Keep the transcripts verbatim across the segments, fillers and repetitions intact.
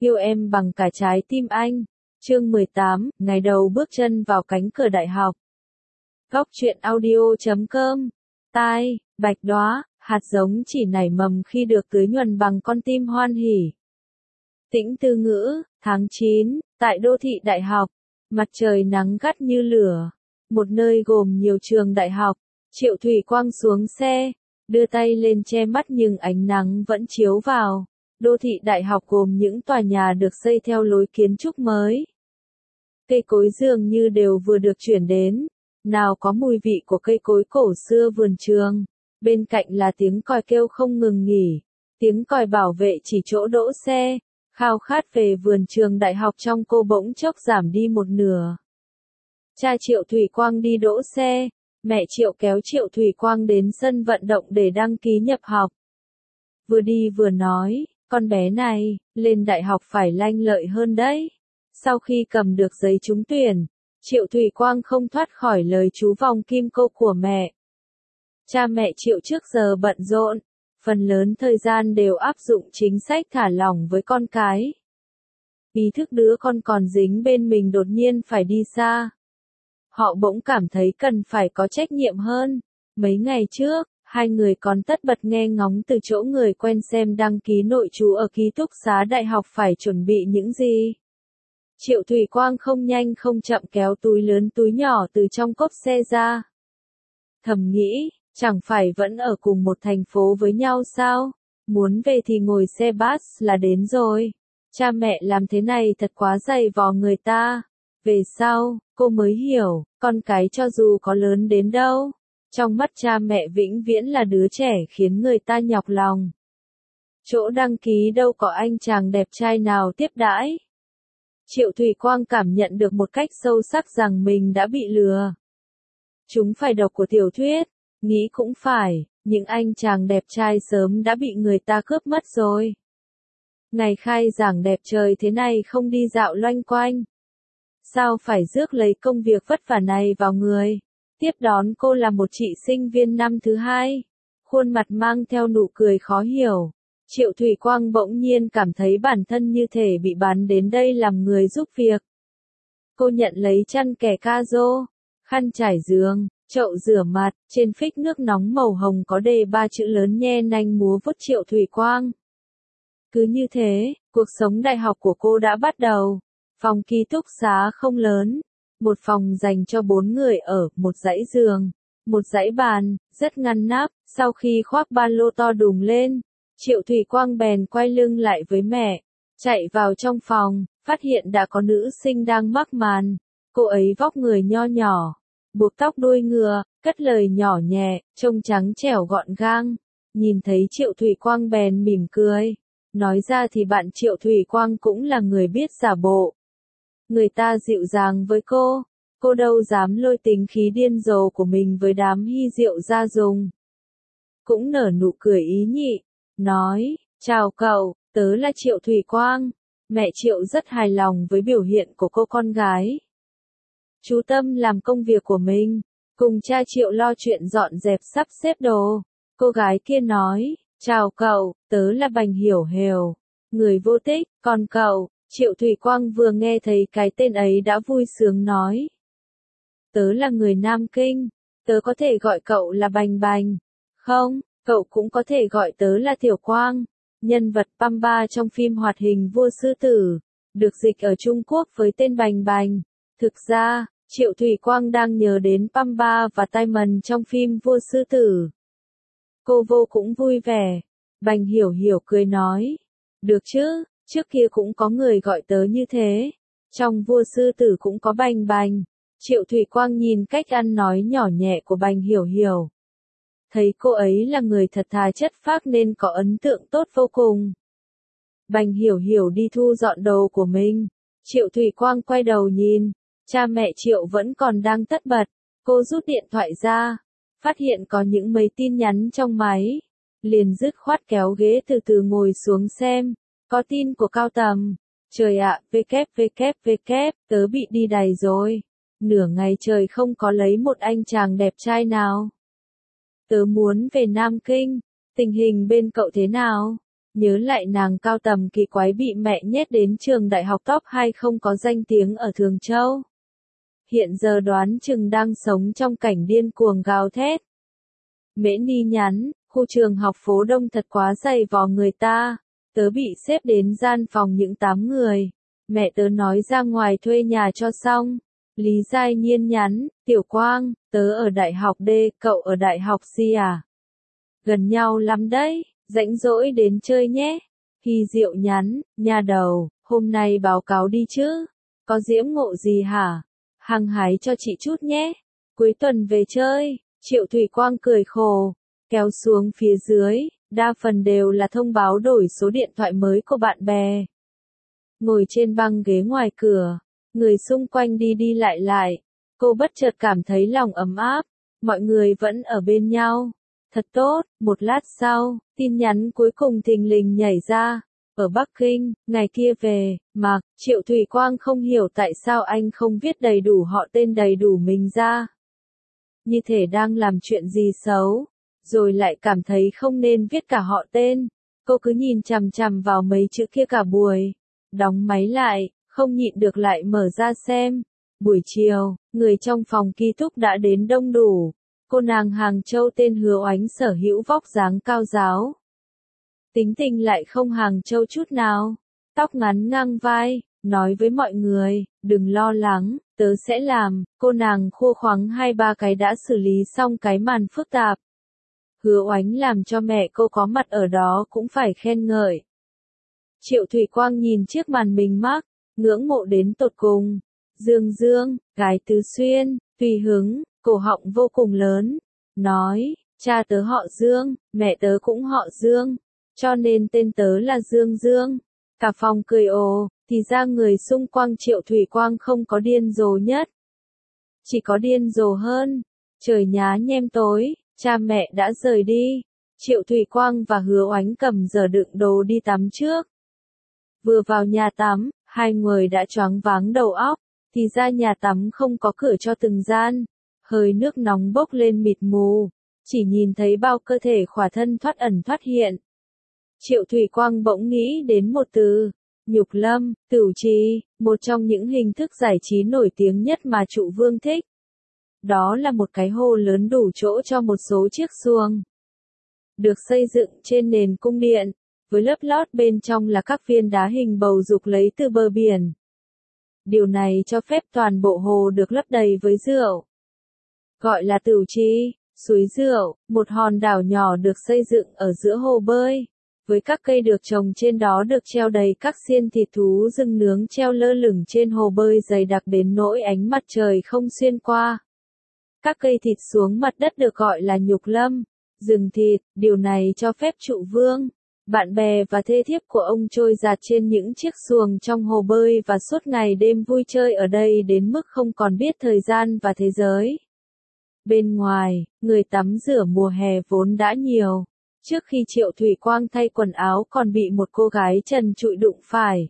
Yêu em bằng cả trái tim anh. Chương mười tám, ngày đầu bước chân vào cánh cửa đại học. Góc truyện audio chấm com. Tai, bạch đóa, hạt giống chỉ nảy mầm khi được tưới nhuần bằng con tim hoan hỉ. Tĩnh Tư Ngữ, tháng chín, tại đô thị đại học, mặt trời nắng gắt như lửa, một nơi gồm nhiều trường đại học. Triệu Thủy Quang xuống xe, đưa tay lên che mắt nhưng ánh nắng vẫn chiếu vào. Đô thị đại học gồm những tòa nhà được xây theo lối kiến trúc mới. Cây cối dường như đều vừa được chuyển đến, nào có mùi vị của cây cối cổ xưa vườn trường, bên cạnh là tiếng còi kêu không ngừng nghỉ, tiếng còi bảo vệ chỉ chỗ đỗ xe, khao khát về vườn trường đại học trong cô bỗng chốc giảm đi một nửa. Cha Triệu Thủy Quang đi đỗ xe, mẹ Triệu kéo Triệu Thủy Quang đến sân vận động để đăng ký nhập học. Vừa đi vừa nói, con bé này, lên đại học phải lanh lợi hơn đấy. Sau khi cầm được giấy trúng tuyển, Triệu Thủy Quang không thoát khỏi lời chú vòng kim cô của mẹ. Cha mẹ Triệu trước giờ bận rộn, phần lớn thời gian đều áp dụng chính sách thả lỏng với con cái. Ý thức đứa con còn dính bên mình đột nhiên phải đi xa. Họ bỗng cảm thấy cần phải có trách nhiệm hơn. Mấy ngày trước, hai người còn tất bật nghe ngóng từ chỗ người quen xem đăng ký nội trú ở ký túc xá đại học phải chuẩn bị những gì. Triệu Thủy Quang không nhanh không chậm kéo túi lớn túi nhỏ từ trong cốp xe ra. Thầm nghĩ, chẳng phải vẫn ở cùng một thành phố với nhau sao? Muốn về thì ngồi xe bus là đến rồi. Cha mẹ làm thế này thật quá dày vò người ta. Về sau, cô mới hiểu, con cái cho dù có lớn đến đâu, trong mắt cha mẹ vĩnh viễn là đứa trẻ khiến người ta nhọc lòng. Chỗ đăng ký đâu có anh chàng đẹp trai nào tiếp đãi. Triệu Thủy Quang cảm nhận được một cách sâu sắc rằng mình đã bị lừa. Chúng phải độc của tiểu thuyết, nghĩ cũng phải, những anh chàng đẹp trai sớm đã bị người ta cướp mất rồi. Ngày khai giảng đẹp trời thế này không đi dạo loanh quanh. Sao phải rước lấy công việc vất vả này vào người? Tiếp đón cô là một chị sinh viên năm thứ hai. Khuôn mặt mang theo nụ cười khó hiểu. Triệu Thủy Quang bỗng nhiên cảm thấy bản thân như thể bị bán đến đây làm người giúp việc. Cô nhận lấy chăn kẻ ca rô, khăn trải giường, chậu rửa mặt, trên phích nước nóng màu hồng có đề ba chữ lớn nhe nanh múa vuốt Triệu Thủy Quang. Cứ như thế, cuộc sống đại học của cô đã bắt đầu. Phòng ký túc xá không lớn, một phòng dành cho bốn người ở, một dãy giường, một dãy bàn, rất ngăn nắp. Sau khi khoác ba lô to đùng lên, Triệu Thủy Quang bèn quay lưng lại với mẹ, chạy vào trong phòng, phát hiện đã có nữ sinh đang mắc màn. Cô ấy vóc người nho nhỏ, buộc tóc đuôi ngựa, cất lời nhỏ nhẹ, trông trắng trẻo gọn gàng. Nhìn thấy Triệu Thủy Quang bèn mỉm cười. Nói ra thì bạn Triệu Thủy Quang cũng là người biết giả bộ. Người ta dịu dàng với cô, cô đâu dám lôi tính khí điên rồ của mình với đám hy diệu ra dùng. Cũng nở nụ cười ý nhị, nói, chào cậu, tớ là Triệu Thủy Quang. Mẹ Triệu rất hài lòng với biểu hiện của cô con gái. Chú tâm làm công việc của mình, cùng cha Triệu lo chuyện dọn dẹp sắp xếp đồ. Cô gái kia nói, chào cậu, tớ là Bành Hiểu Hiểu, người vô tích, còn cậu? Triệu Thủy Quang vừa nghe thấy cái tên ấy đã vui sướng nói. Tớ là người Nam Kinh, tớ có thể gọi cậu là Bành Bành. Không, cậu cũng có thể gọi tớ là Tiểu Quang. Nhân vật Pamba trong phim hoạt hình Vua Sư Tử, được dịch ở Trung Quốc với tên Bành Bành. Thực ra, Triệu Thủy Quang đang nhớ đến Pamba và Timon trong phim Vua Sư Tử. Cô vô cũng vui vẻ. Bành Hiểu Hiểu cười nói. Được chứ, trước kia cũng có người gọi tớ như thế. Trong Vua Sư Tử cũng có Bành Bành. Triệu Thủy Quang nhìn cách ăn nói nhỏ nhẹ của Bành Hiểu Hiểu. Thấy cô ấy là người thật thà chất phác nên có ấn tượng tốt vô cùng. Bành Hiểu Hiểu đi thu dọn đồ của mình. Triệu Thủy Quang quay đầu nhìn. Cha mẹ Triệu vẫn còn đang tất bật. Cô rút điện thoại ra. Phát hiện có những mấy tin nhắn trong máy. Liền dứt khoát kéo ghế từ từ ngồi xuống xem. Có tin của Cao Tầm. Trời ạ, vê vê vê vê, tớ bị đi đày rồi. Nửa ngày trời không có lấy một anh chàng đẹp trai nào. Tớ muốn về Nam Kinh. Tình hình bên cậu thế nào? nhớ lại nàng cao tầm kỳ quái bị mẹ nhét đến trường đại học top hai không có danh tiếng ở Thường Châu. Hiện giờ đoán chừng đang sống trong cảnh điên cuồng gào thét. Mễ Ni nhắn, khu trường học phố Đông thật quá dày vò người ta, tớ bị xếp đến gian phòng những tám người, mẹ tớ nói ra ngoài thuê nhà cho xong. Lý Giai Nhiên nhắn, Tiểu Quang, tớ ở đại học D, cậu ở đại học C à? Gần nhau lắm đấy, rảnh rỗi đến chơi nhé. Hy Diệu nhắn, nhà đầu, hôm nay báo cáo đi chứ, có diễm ngộ gì hả? Hăng hái cho chị chút nhé, cuối tuần về chơi. Triệu Thủy Quang cười khổ, kéo xuống phía dưới, đa phần đều là thông báo đổi số điện thoại mới của bạn bè. Ngồi trên băng ghế ngoài cửa, người xung quanh đi đi lại lại, cô bất chợt cảm thấy lòng ấm áp, mọi người vẫn ở bên nhau. Thật tốt, một lát sau, tin nhắn cuối cùng thình lình nhảy ra. Ở Bắc Kinh, ngày kia về, Mạc, Triệu Thủy Quang không hiểu tại sao anh không viết đầy đủ họ tên đầy đủ mình ra. Như thể đang làm chuyện gì xấu, rồi lại cảm thấy không nên viết cả họ tên. Cô cứ nhìn chằm chằm vào mấy chữ kia cả buổi. Đóng máy lại, không nhịn được lại mở ra xem. Buổi chiều, người trong phòng ký túc đã đến đông đủ. Cô nàng Hàng Châu tên Hứa Oánh sở hữu vóc dáng cao ráo. Tính tình lại không Hàng Châu chút nào. Tóc ngắn ngang vai, nói với mọi người, đừng lo lắng, tớ sẽ làm. Cô nàng khô khoắng hai ba cái đã xử lý xong cái màn phức tạp. Hứa Oánh làm cho mẹ cô có mặt ở đó cũng phải khen ngợi. Triệu Thủy Quang nhìn chiếc màn mình mắc, ngưỡng mộ đến tột cùng. Dương Dương, gái Tứ Xuyên, tùy hứng, cổ họng vô cùng lớn, nói, cha tớ họ Dương, mẹ tớ cũng họ Dương, cho nên tên tớ là Dương Dương. Cả phòng cười ồ, thì ra người xung quanh Triệu Thủy Quang không có điên rồ nhất. Chỉ có điên rồ hơn. Trời nhá nhem tối, cha mẹ đã rời đi. Triệu Thủy Quang và Hứa Oánh cầm giờ đựng đồ đi tắm trước. Vừa vào nhà tắm, hai người đã choáng váng đầu óc, thì ra nhà tắm không có cửa cho từng gian. Hơi nước nóng bốc lên mịt mù, chỉ nhìn thấy bao cơ thể khỏa thân thoát ẩn thoát hiện. Triệu Thủy Quang bỗng nghĩ đến một từ, nhục lâm, tửu trì, một trong những hình thức giải trí nổi tiếng nhất mà Trụ Vương thích. Đó là một cái hồ lớn đủ chỗ cho một số chiếc xuồng. Được xây dựng trên nền cung điện, với lớp lót bên trong là các viên đá hình bầu dục lấy từ bờ biển. Điều này cho phép toàn bộ hồ được lấp đầy với rượu. Gọi là tửu trì, suối rượu, một hòn đảo nhỏ được xây dựng ở giữa hồ bơi. Với các cây được trồng trên đó được treo đầy các xiên thịt thú rừng nướng treo lơ lửng trên hồ bơi dày đặc đến nỗi ánh mặt trời không xuyên qua. Các cây thịt xuống mặt đất được gọi là nhục lâm, rừng thịt, điều này cho phép Trụ Vương, bạn bè và thê thiếp của ông trôi dạt trên những chiếc xuồng trong hồ bơi và suốt ngày đêm vui chơi ở đây đến mức không còn biết thời gian và thế giới. Bên ngoài, người tắm rửa mùa hè vốn đã nhiều. Trước khi Triệu Thủy Quang thay quần áo còn bị một cô gái trần trụi đụng phải.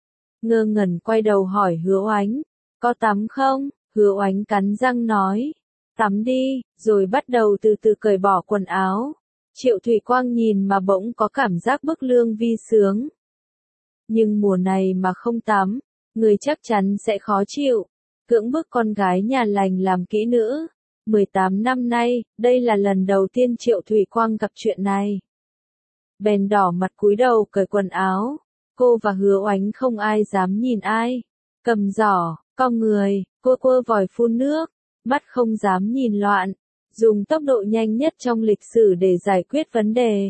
Ngơ ngẩn quay đầu hỏi Hứa Oánh, có tắm không? Hứa Oánh cắn răng nói, tắm đi, rồi bắt đầu từ từ cởi bỏ quần áo. Triệu Thủy Quang nhìn mà bỗng có cảm giác bức lương vi sướng. Nhưng mùa này mà không tắm, người chắc chắn sẽ khó chịu. Cưỡng bức con gái nhà lành làm kỹ nữ. mười tám năm nay, đây là lần đầu tiên Triệu Thủy Quang gặp chuyện này. Bèn đỏ mặt cúi đầu cởi quần áo. Cô và Hứa Oánh không ai dám nhìn ai. Cầm giỏ, cong người, quơ quơ vòi phun nước, mắt không dám nhìn loạn. Dùng tốc độ nhanh nhất trong lịch sử để giải quyết vấn đề.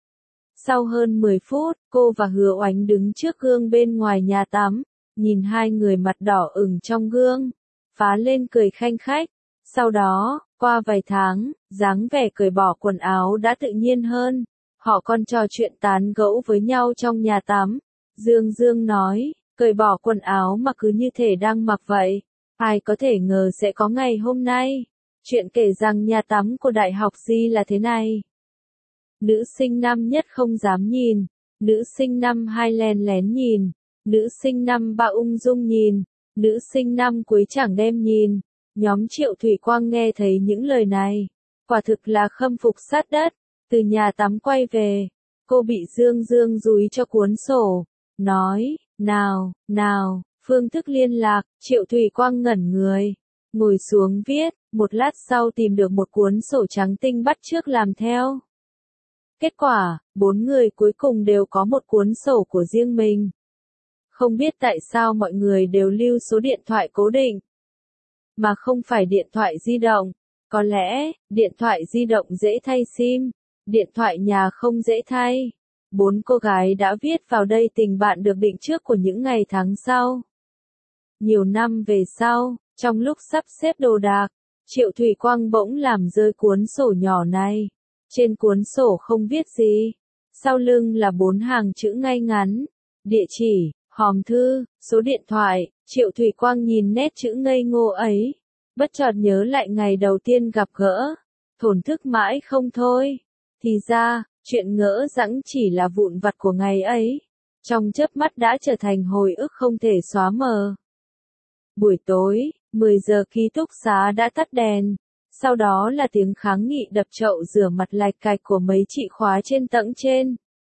Sau hơn mười phút, cô và Hứa Oánh đứng trước gương bên ngoài nhà tắm, nhìn hai người mặt đỏ ửng trong gương, phá lên cười khanh khách. Sau đó, qua vài tháng, dáng vẻ cởi bỏ quần áo đã tự nhiên hơn. Họ còn trò chuyện tán gẫu với nhau trong nhà tắm. Dương Dương nói, cởi bỏ quần áo mà cứ như thể đang mặc vậy. Ai có thể ngờ sẽ có ngày hôm nay. Chuyện kể rằng nhà tắm của Đại học Di là thế này. Nữ sinh năm nhất không dám nhìn. Nữ sinh năm hai lén lén nhìn. Nữ sinh năm ba ung dung nhìn. Nữ sinh năm cuối chẳng đem nhìn. Nhóm Triệu Thủy Quang nghe thấy những lời này. Quả thực là khâm phục sát đất. Từ nhà tắm quay về. Cô bị Dương Dương dúi cho cuốn sổ, nói, nào, nào, phương thức liên lạc. Triệu Thủy Quang ngẩn người, ngồi xuống viết, một lát sau tìm được một cuốn sổ trắng tinh bắt chước làm theo. Kết quả, bốn người cuối cùng đều có một cuốn sổ của riêng mình. Không biết tại sao mọi người đều lưu số điện thoại cố định, mà không phải điện thoại di động. Có lẽ, điện thoại di động dễ thay sim, điện thoại nhà không dễ thay. Bốn cô gái đã viết vào đây tình bạn được định trước của những ngày tháng sau. Nhiều năm về sau, trong lúc sắp xếp đồ đạc, Triệu Thủy Quang bỗng làm rơi cuốn sổ nhỏ này. Trên cuốn sổ không viết gì, sau lưng là bốn hàng chữ ngay ngắn, địa chỉ, hòm thư, số điện thoại. Triệu Thủy Quang nhìn nét chữ ngây ngô ấy, bất chợt nhớ lại ngày đầu tiên gặp gỡ, thổn thức mãi không thôi. Thì ra, chuyện ngỡ dẫng chỉ là vụn vặt của ngày ấy, trong chớp mắt đã trở thành hồi ức không thể xóa mờ. Buổi tối, mười giờ ký túc xá đã tắt đèn, sau đó là tiếng kháng nghị đập chậu rửa mặt lạch cạch của mấy chị khóa trên tầng trên.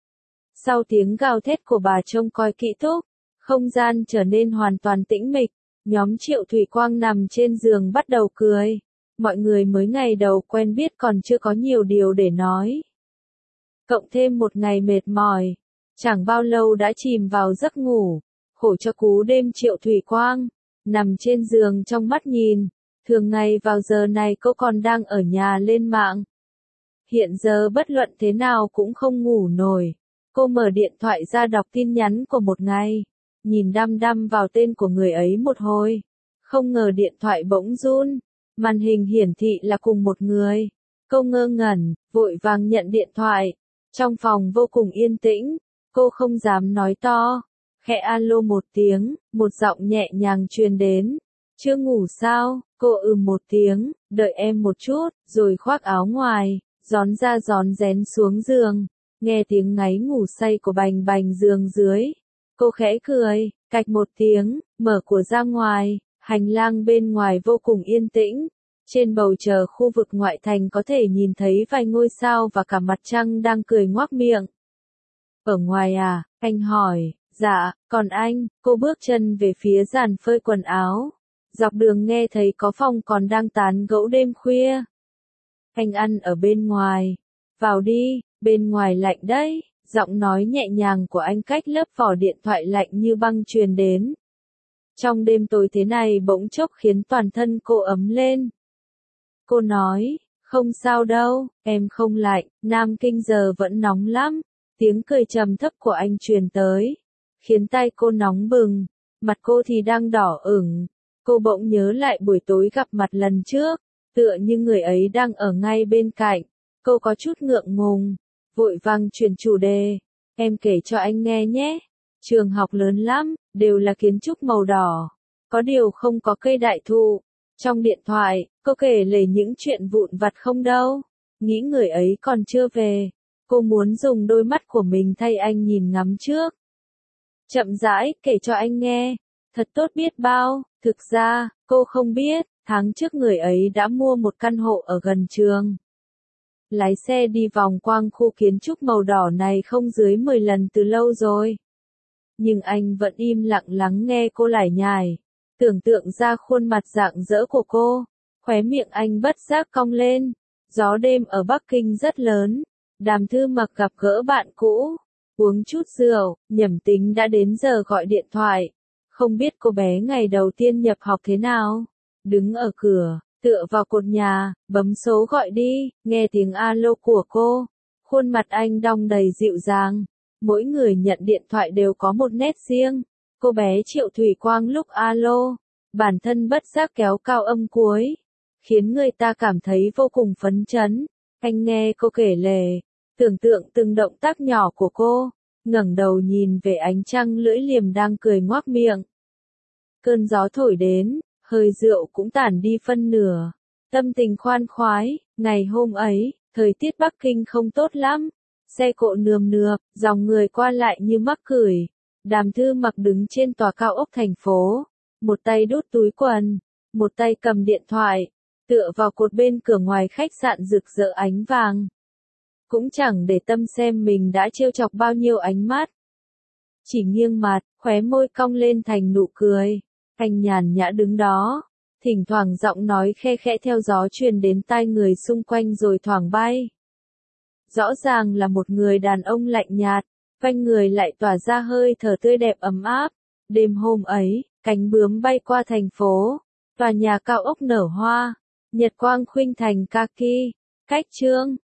Sau tiếng gào thét của bà trông coi kỹ túc, không gian trở nên hoàn toàn tĩnh mịch. Nhóm Triệu Thủy Quang nằm trên giường bắt đầu cười. Mọi người mới ngày đầu quen biết còn chưa có nhiều điều để nói. Cộng thêm một ngày mệt mỏi, chẳng bao lâu đã chìm vào giấc ngủ. Khổ cho cú đêm Triệu Thủy Quang, nằm trên giường trong mắt nhìn. Thường ngày vào giờ này cô còn đang ở nhà lên mạng. Hiện giờ bất luận thế nào cũng không ngủ nổi. Cô mở điện thoại ra đọc tin nhắn của một ngày. Nhìn đăm đăm vào tên của người ấy một hồi. Không ngờ điện thoại bỗng run. Màn hình hiển thị là cùng một người. Cô ngơ ngẩn, vội vàng nhận điện thoại. Trong phòng vô cùng yên tĩnh. Cô không dám nói to. Khẽ alo một tiếng, một giọng nhẹ nhàng truyền đến. Chưa ngủ sao? Cô ừ một tiếng, đợi em một chút, rồi khoác áo ngoài, rón ra rón rén xuống giường. Nghe tiếng ngáy ngủ say của bành bành giường dưới. Cô khẽ cười, cạch một tiếng, mở cửa ra ngoài. Hành lang bên ngoài vô cùng yên tĩnh. Trên bầu trời khu vực ngoại thành có thể nhìn thấy vài ngôi sao và cả mặt trăng đang cười ngoác miệng. Ở ngoài à? Anh hỏi. Dạ, còn anh? Cô bước chân về phía giàn phơi quần áo. Dọc đường nghe thấy có phòng còn đang tán gẫu đêm khuya. Anh ăn ở bên ngoài. Vào đi, bên ngoài lạnh đấy. Giọng nói nhẹ nhàng của anh cách lớp vỏ điện thoại lạnh như băng truyền đến. Trong đêm tối thế này bỗng chốc khiến toàn thân cô ấm lên. Cô nói, không sao đâu, em không lạnh, Nam Kinh giờ vẫn nóng lắm. Tiếng cười trầm thấp của anh truyền tới, khiến tay cô nóng bừng, mặt cô thì đang đỏ ửng. Cô bỗng nhớ lại buổi tối gặp mặt lần trước, tựa như người ấy đang ở ngay bên cạnh. Cô có chút ngượng ngùng, vội vàng chuyển chủ đề. Em kể cho anh nghe nhé. Trường học lớn lắm, đều là kiến trúc màu đỏ. Có điều không có cây đại thụ. Trong điện thoại, cô kể lể những chuyện vụn vặt không đâu. Nghĩ người ấy còn chưa về. Cô muốn dùng đôi mắt của mình thay anh nhìn ngắm trước. Chậm rãi, kể cho anh nghe. Thật tốt biết bao. Thực ra, cô không biết, tháng trước người ấy đã mua một căn hộ ở gần trường. Lái xe đi vòng quanh khu kiến trúc màu đỏ này không dưới mười lần từ lâu rồi. Nhưng anh vẫn im lặng lắng nghe cô lải nhải. Tưởng tượng ra khuôn mặt rạng rỡ của cô. Khóe miệng anh bất giác cong lên. Gió đêm ở Bắc Kinh rất lớn. Đàm Thư Mặc gặp gỡ bạn cũ. Uống chút rượu, nhẩm tính đã đến giờ gọi điện thoại. Không biết cô bé ngày đầu tiên nhập học thế nào. Đứng ở cửa, tựa vào cột nhà, bấm số gọi đi, nghe tiếng alo của cô. Khuôn mặt anh đong đầy dịu dàng. Mỗi người nhận điện thoại đều có một nét riêng. Cô bé Triệu Thủy Quang lúc alo, bản thân bất giác kéo cao âm cuối, khiến người ta cảm thấy vô cùng phấn chấn. Anh nghe cô kể lể, tưởng tượng từng động tác nhỏ của cô, ngẩng đầu nhìn về ánh trăng lưỡi liềm đang cười ngoác miệng. Cơn gió thổi đến, hơi rượu cũng tản đi phân nửa. Tâm tình khoan khoái, ngày hôm ấy, thời tiết Bắc Kinh không tốt lắm. Xe cộ nườm nượp, dòng người qua lại như mắc cười. Đàm Thư Mặc đứng trên tòa cao ốc thành phố, một tay đút túi quần, một tay cầm điện thoại, tựa vào cột bên cửa ngoài khách sạn rực rỡ ánh vàng. cũng chẳng để tâm xem mình đã trêu chọc bao nhiêu ánh mắt. Chỉ nghiêng mặt, khóe môi cong lên thành nụ cười. Anh nhàn nhã đứng đó, thỉnh thoảng giọng nói khe khẽ theo gió truyền đến tai người xung quanh rồi thoảng bay. Rõ ràng là một người đàn ông lạnh nhạt, quanh người lại tỏa ra hơi thở tươi đẹp ấm áp. Đêm hôm ấy, cánh bướm bay qua thành phố, tòa nhà cao ốc nở hoa, nhật quang khuynh thành kaki, cách chương.